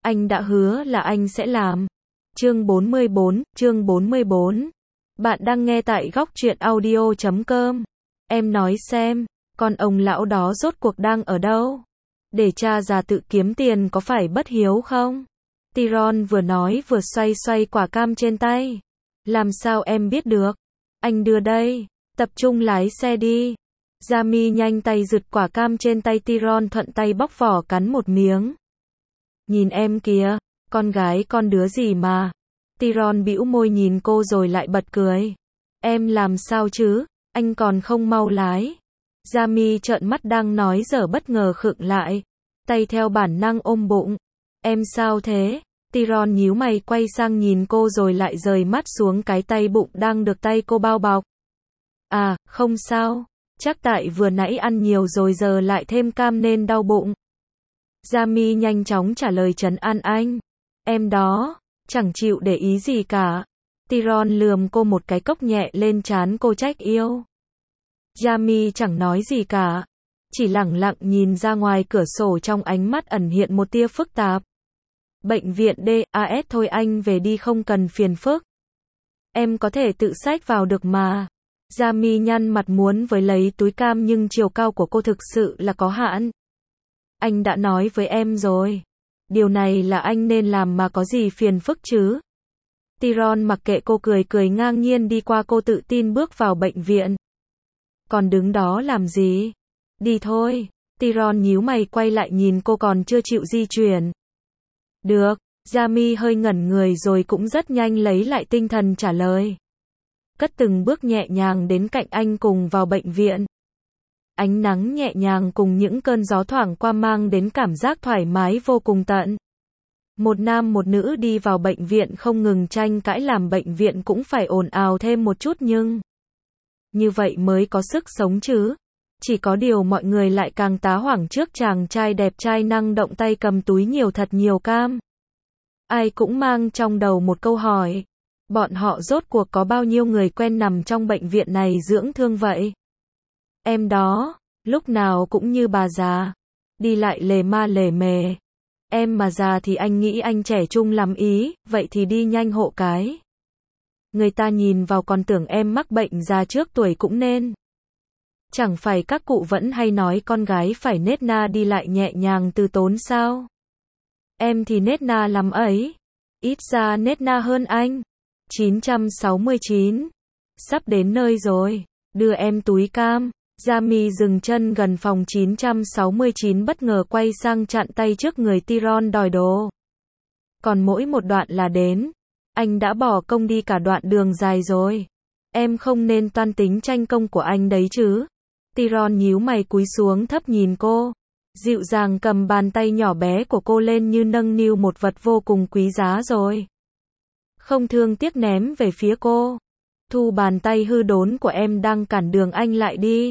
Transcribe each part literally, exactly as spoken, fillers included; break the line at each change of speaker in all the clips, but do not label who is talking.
Anh đã hứa là anh sẽ làm. Chương bốn mươi bốn, chương bốn mươi bốn. Bạn đang nghe tại góc truyện audio chấm com. Em nói xem, con ông lão đó rốt cuộc đang ở đâu? Để cha già tự kiếm tiền có phải bất hiếu không? Tyron vừa nói vừa xoay xoay quả cam trên tay. Làm sao em biết được? Anh đưa đây, tập trung lái xe đi. Jamie nhanh tay giật quả cam trên tay Tyron, thuận tay bóc vỏ cắn một miếng. Nhìn em kìa, con gái con đứa gì mà. Tyron bĩu môi nhìn cô rồi lại bật cười. Em làm sao chứ, anh còn không mau lái. Jamie trợn mắt đang nói dở bất ngờ khựng lại. Tay theo bản năng ôm bụng. Em sao thế? Tyron nhíu mày quay sang nhìn cô rồi lại rời mắt xuống cái tay bụng đang được tay cô bao bọc. À, không sao. Chắc tại vừa nãy ăn nhiều rồi giờ lại thêm cam nên đau bụng. Jamie nhanh chóng trả lời trấn an anh. Em đó, chẳng chịu để ý gì cả. Tyron lườm cô một cái, cốc nhẹ lên trán cô trách yêu. Jamie chẳng nói gì cả, chỉ lẳng lặng nhìn ra ngoài cửa sổ, trong ánh mắt ẩn hiện một tia phức tạp. Bệnh viện đê a ét thôi, anh về đi, không cần phiền phức. Em có thể tự xách vào được mà. Jamie nhăn mặt muốn với lấy túi cam nhưng chiều cao của cô thực sự là có hạn. Anh đã nói với em rồi. Điều này là anh nên làm mà có gì phiền phức chứ. Tyron mặc kệ cô, cười cười ngang nhiên đi qua cô, tự tin bước vào bệnh viện. Còn đứng đó làm gì? Đi thôi. Tyron nhíu mày quay lại nhìn cô còn chưa chịu di chuyển. Được. Jamie hơi ngẩn người rồi cũng rất nhanh lấy lại tinh thần trả lời. Cất từng bước nhẹ nhàng đến cạnh anh cùng vào bệnh viện. Ánh nắng nhẹ nhàng cùng những cơn gió thoảng qua mang đến cảm giác thoải mái vô cùng tận. Một nam một nữ đi vào bệnh viện không ngừng tranh cãi làm bệnh viện cũng phải ồn ào thêm một chút, nhưng như vậy mới có sức sống chứ. Chỉ có điều mọi người lại càng tá hoảng trước chàng trai đẹp trai năng động tay cầm túi nhiều thật nhiều cam. Ai cũng mang trong đầu một câu hỏi. Bọn họ rốt cuộc có bao nhiêu người quen nằm trong bệnh viện này dưỡng thương vậy? Em đó, lúc nào cũng như bà già. Đi lại lề ma lề mề. Em mà già thì anh nghĩ anh trẻ trung lắm ý, vậy thì đi nhanh hộ cái. Người ta nhìn vào còn tưởng em mắc bệnh già trước tuổi cũng nên. Chẳng phải các cụ vẫn hay nói con gái phải nết na đi lại nhẹ nhàng từ tốn sao? Em thì nết na lắm ấy. Ít ra nết na hơn anh. chín trăm sáu mươi chín. Sắp đến nơi rồi. Đưa em túi cam. Jamie dừng chân gần phòng chín trăm sáu mươi chín, bất ngờ quay sang chặn tay trước người Tyron đòi đồ. Còn mỗi một đoạn là đến. Anh đã bỏ công đi cả đoạn đường dài rồi. Em không nên toan tính tranh công của anh đấy chứ. Tyron nhíu mày cúi xuống thấp nhìn cô. Dịu dàng cầm bàn tay nhỏ bé của cô lên như nâng niu một vật vô cùng quý giá rồi. Không thương tiếc ném về phía cô. Thu bàn tay hư đốn của em đang cản đường anh lại đi.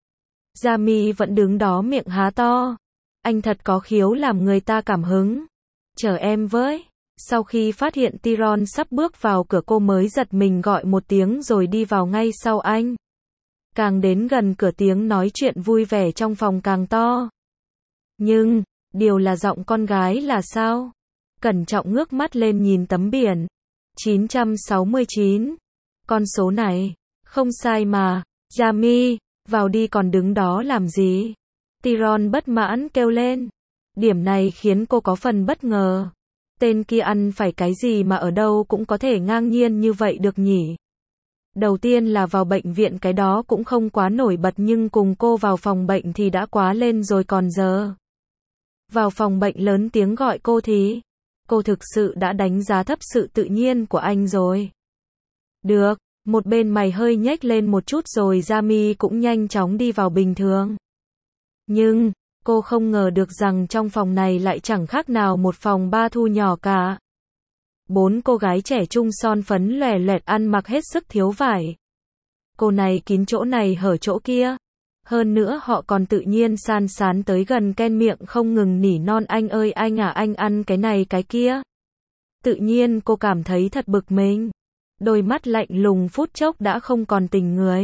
Jamie vẫn đứng đó miệng há to. Anh thật có khiếu làm người ta cảm hứng. Chờ em với. Sau khi phát hiện Tyron sắp bước vào cửa, cô mới giật mình gọi một tiếng rồi đi vào ngay sau anh. Càng đến gần cửa, tiếng nói chuyện vui vẻ trong phòng càng to. Nhưng, điều là giọng con gái là sao? Cẩn trọng ngước mắt lên nhìn tấm biển. chín trăm sáu mươi chín. Con số này, không sai mà. Jamie, vào đi, còn đứng đó làm gì? Tyron bất mãn kêu lên. Điểm này khiến cô có phần bất ngờ. Tên kia ăn phải cái gì mà ở đâu cũng có thể ngang nhiên như vậy được nhỉ? Đầu tiên là vào bệnh viện, cái đó cũng không quá nổi bật, nhưng cùng cô vào phòng bệnh thì đã quá lên rồi, còn giờ vào phòng bệnh lớn tiếng gọi cô thì cô thực sự đã đánh giá thấp sự tự nhiên của anh rồi. Được, một bên mày hơi nhếch lên một chút rồi Jamie cũng nhanh chóng đi vào bình thường. Nhưng, cô không ngờ được rằng trong phòng này lại chẳng khác nào một phòng ba thu nhỏ cả. Bốn cô gái trẻ trung son phấn lòe loẹt, ăn mặc hết sức thiếu vải. Cô này kín chỗ này hở chỗ kia. Hơn nữa họ còn tự nhiên san sán tới gần, ken miệng không ngừng nỉ non anh ơi anh à, anh ăn cái này cái kia. Tự nhiên cô cảm thấy thật bực mình. Đôi mắt lạnh lùng phút chốc đã không còn tình người.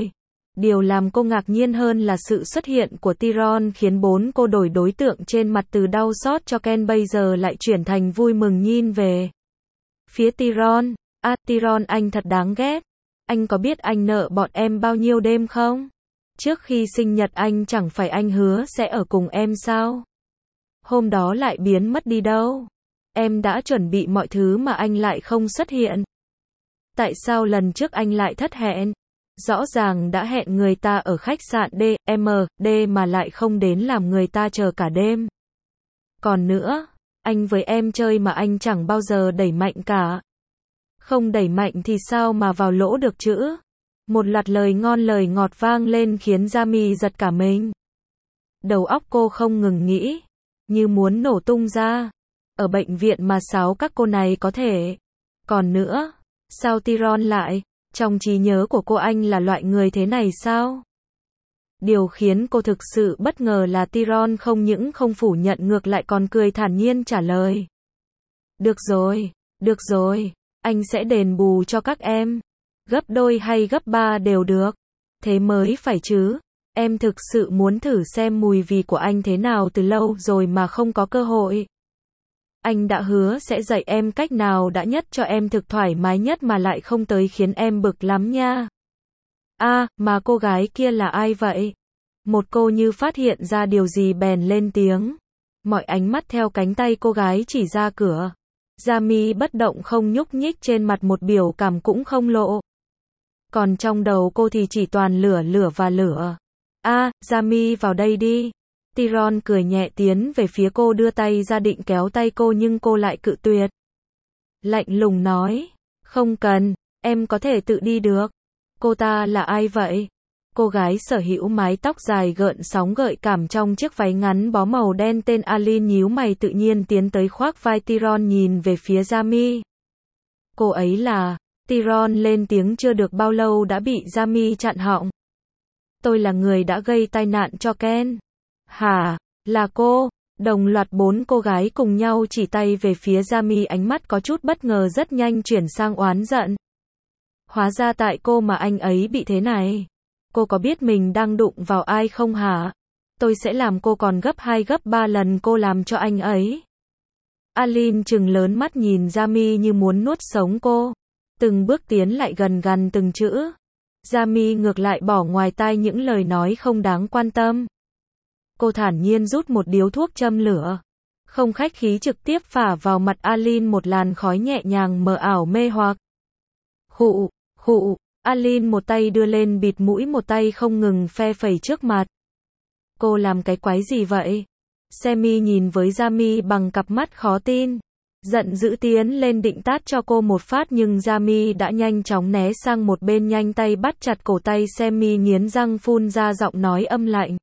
Điều làm cô ngạc nhiên hơn là sự xuất hiện của Tyron khiến bốn cô đổi đối tượng trên mặt từ đau xót cho Ken bây giờ lại chuyển thành vui mừng nhìn về phía Tyron. À, Tyron anh thật đáng ghét. Anh có biết anh nợ bọn em bao nhiêu đêm không? Trước khi sinh nhật anh chẳng phải anh hứa sẽ ở cùng em sao? Hôm đó lại biến mất đi đâu? Em đã chuẩn bị mọi thứ mà anh lại không xuất hiện. Tại sao lần trước anh lại thất hẹn? Rõ ràng đã hẹn người ta ở khách sạn D, M, D mà lại không đến làm người ta chờ cả đêm. Còn nữa, anh với em chơi mà anh chẳng bao giờ đẩy mạnh cả. Không đẩy mạnh thì sao mà vào lỗ được chứ? Một loạt lời ngon lời ngọt vang lên khiến Yami giật cả mình. Đầu óc cô không ngừng nghĩ, như muốn nổ tung ra. Ở bệnh viện mà sáu các cô này có thể. Còn nữa, sao Tyron lại, trong trí nhớ của cô anh là loại người thế này sao? Điều khiến cô thực sự bất ngờ là Tyron không những không phủ nhận ngược lại còn cười thản nhiên trả lời. Được rồi, được rồi, anh sẽ đền bù cho các em. Gấp đôi hay gấp ba đều được. Thế mới phải chứ. Em thực sự muốn thử xem mùi vị của anh thế nào từ lâu rồi mà không có cơ hội. Anh đã hứa sẽ dạy em cách nào đã nhất cho em thực thoải mái nhất mà lại không tới khiến em bực lắm nha. À, mà cô gái kia là ai vậy? Một cô như phát hiện ra điều gì bèn lên tiếng. Mọi ánh mắt theo cánh tay cô gái chỉ ra cửa. Yami bất động không nhúc nhích, trên mặt một biểu cảm cũng không lộ. Còn trong đầu cô thì chỉ toàn lửa lửa và lửa. À, Yami vào đây đi. Tyron cười nhẹ tiến về phía cô, đưa tay ra định kéo tay cô nhưng cô lại cự tuyệt. Lạnh lùng nói, không cần, em có thể tự đi được. Cô ta là ai vậy? Cô gái sở hữu mái tóc dài gợn sóng gợi cảm trong chiếc váy ngắn bó màu đen tên Aline nhíu mày tự nhiên tiến tới khoác vai Tyron, nhìn về phía Yami. Cô ấy là... Tyron lên tiếng chưa được bao lâu đã bị Yami chặn họng. Tôi là người đã gây tai nạn cho Ken. Hả? Là cô? Đồng loạt bốn cô gái cùng nhau chỉ tay về phía Yami, ánh mắt có chút bất ngờ rất nhanh chuyển sang oán giận. Hóa ra tại cô mà anh ấy bị thế này. Cô có biết mình đang đụng vào ai không hả? Tôi sẽ làm cô còn gấp hai gấp ba lần cô làm cho anh ấy. Aline trừng lớn mắt nhìn Yami như muốn nuốt sống cô. Từng bước tiến lại gần gần từng chữ. Yami ngược lại bỏ ngoài tai những lời nói không đáng quan tâm. Cô thản nhiên rút một điếu thuốc châm lửa. Không khách khí trực tiếp phả vào mặt Aline một làn khói nhẹ nhàng mờ ảo mê hoặc. Khụ, khụ, Aline một tay đưa lên bịt mũi, một tay không ngừng phe phẩy trước mặt. Cô làm cái quái gì vậy? Semi nhìn với Yami bằng cặp mắt khó tin. Giận dữ tiến lên định tát cho cô một phát nhưng Yami đã nhanh chóng né sang một bên, nhanh tay bắt chặt cổ tay Semi, nghiến răng phun ra giọng nói âm lạnh.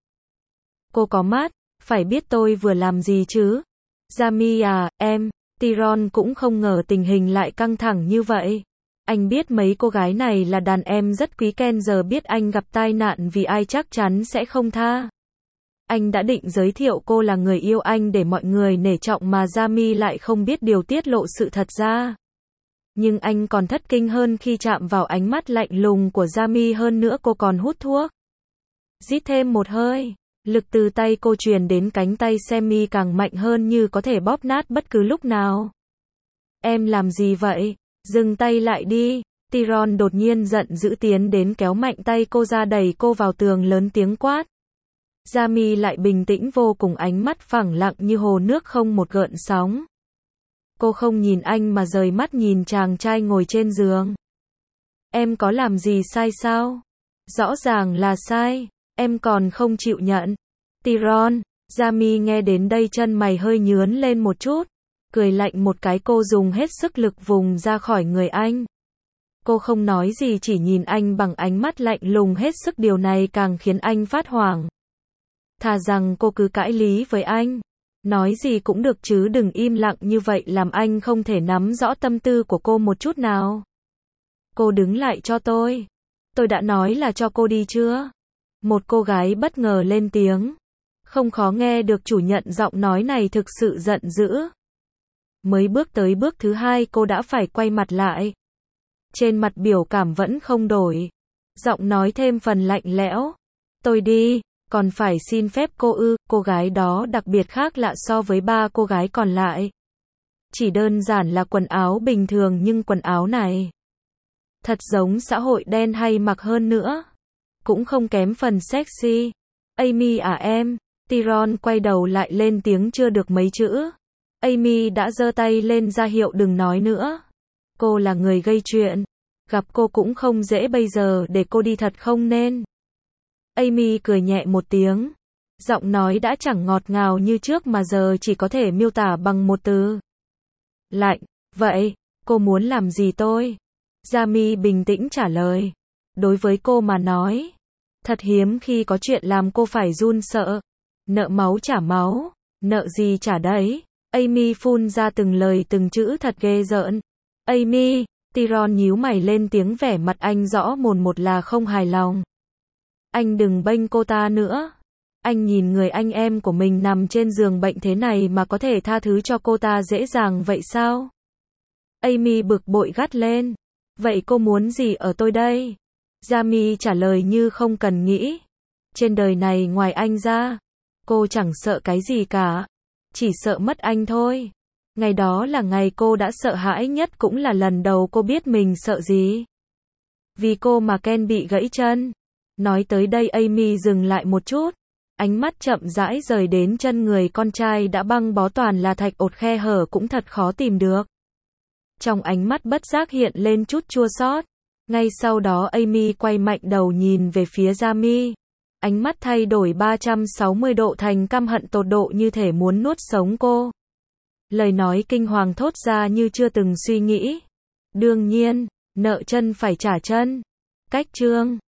Cô có mắt, phải biết tôi vừa làm gì chứ? Yami à, em, Tyron cũng không ngờ tình hình lại căng thẳng như vậy. Anh biết mấy cô gái này là đàn em rất quý, Ken giờ biết anh gặp tai nạn vì ai chắc chắn sẽ không tha. Anh đã định giới thiệu cô là người yêu anh để mọi người nể trọng mà Yami lại không biết điều tiết lộ sự thật ra. Nhưng anh còn thất kinh hơn khi chạm vào ánh mắt lạnh lùng của Yami, hơn nữa cô còn hút thuốc. Rít thêm một hơi, lực từ tay cô truyền đến cánh tay Semi càng mạnh hơn, như có thể bóp nát bất cứ lúc nào. Em làm gì vậy? Dừng tay lại đi. Tyron đột nhiên giận dữ tiến đến kéo mạnh tay cô ra, đẩy cô vào tường, lớn tiếng quát. Yami lại bình tĩnh vô cùng, ánh mắt phẳng lặng như hồ nước không một gợn sóng. Cô không nhìn anh mà rời mắt nhìn chàng trai ngồi trên giường. Em có làm gì sai sao? Rõ ràng là sai, em còn không chịu nhận. Tyron, Yami nghe đến đây chân mày hơi nhướn lên một chút. Cười lạnh một cái, cô dùng hết sức lực vùng ra khỏi người anh. Cô không nói gì, chỉ nhìn anh bằng ánh mắt lạnh lùng hết sức, điều này càng khiến anh phát hoảng. Thà rằng cô cứ cãi lý với anh. Nói gì cũng được chứ đừng im lặng như vậy làm anh không thể nắm rõ tâm tư của cô một chút nào. Cô đứng lại cho tôi. Tôi đã nói là cho cô đi chưa? Một cô gái bất ngờ lên tiếng. Không khó nghe được chủ nhận giọng nói này thực sự giận dữ. Mới bước tới bước thứ hai cô đã phải quay mặt lại. Trên mặt biểu cảm vẫn không đổi. Giọng nói thêm phần lạnh lẽo. Tôi đi, còn phải xin phép cô ư? Cô gái đó đặc biệt khác lạ so với ba cô gái còn lại. Chỉ đơn giản là quần áo bình thường nhưng quần áo này thật giống xã hội đen hay mặc hơn nữa. Cũng không kém phần sexy. Amy à em? Tyron quay đầu lại lên tiếng chưa được mấy chữ. Amy đã giơ tay lên ra hiệu đừng nói nữa. Cô là người gây chuyện. Gặp cô cũng không dễ bây giờ để cô đi thật không nên. Amy cười nhẹ một tiếng. Giọng nói đã chẳng ngọt ngào như trước mà giờ chỉ có thể miêu tả bằng một từ. Lạnh. Vậy, cô muốn làm gì tôi? Jamie bình tĩnh trả lời. Đối với cô mà nói, thật hiếm khi có chuyện làm cô phải run sợ. Nợ máu trả máu, nợ gì trả đấy. Amy phun ra từng lời từng chữ thật ghê rợn. Amy, Tyron nhíu mày lên tiếng vẻ mặt anh rõ mồn một là không hài lòng. Anh đừng bênh cô ta nữa. Anh nhìn người anh em của mình nằm trên giường bệnh thế này mà có thể tha thứ cho cô ta dễ dàng vậy sao? Amy bực bội gắt lên. Vậy cô muốn gì ở tôi đây? Jamie trả lời như không cần nghĩ. Trên đời này ngoài anh ra, cô chẳng sợ cái gì cả. Chỉ sợ mất anh thôi. Ngày đó là ngày cô đã sợ hãi nhất cũng là lần đầu cô biết mình sợ gì. Vì cô mà Ken bị gãy chân. Nói tới đây Amy dừng lại một chút. Ánh mắt chậm rãi rời đến chân người con trai đã băng bó toàn là thạch ột khe hở cũng thật khó tìm được. Trong ánh mắt bất giác hiện lên chút chua xót. Ngay sau đó Amy quay mạnh đầu nhìn về phía Jamie. Ánh mắt thay đổi ba trăm sáu mươi độ thành căm hận tột độ như thể muốn nuốt sống cô. Lời nói kinh hoàng thốt ra như chưa từng suy nghĩ. Đương nhiên, nợ chân phải trả chân. Cách chương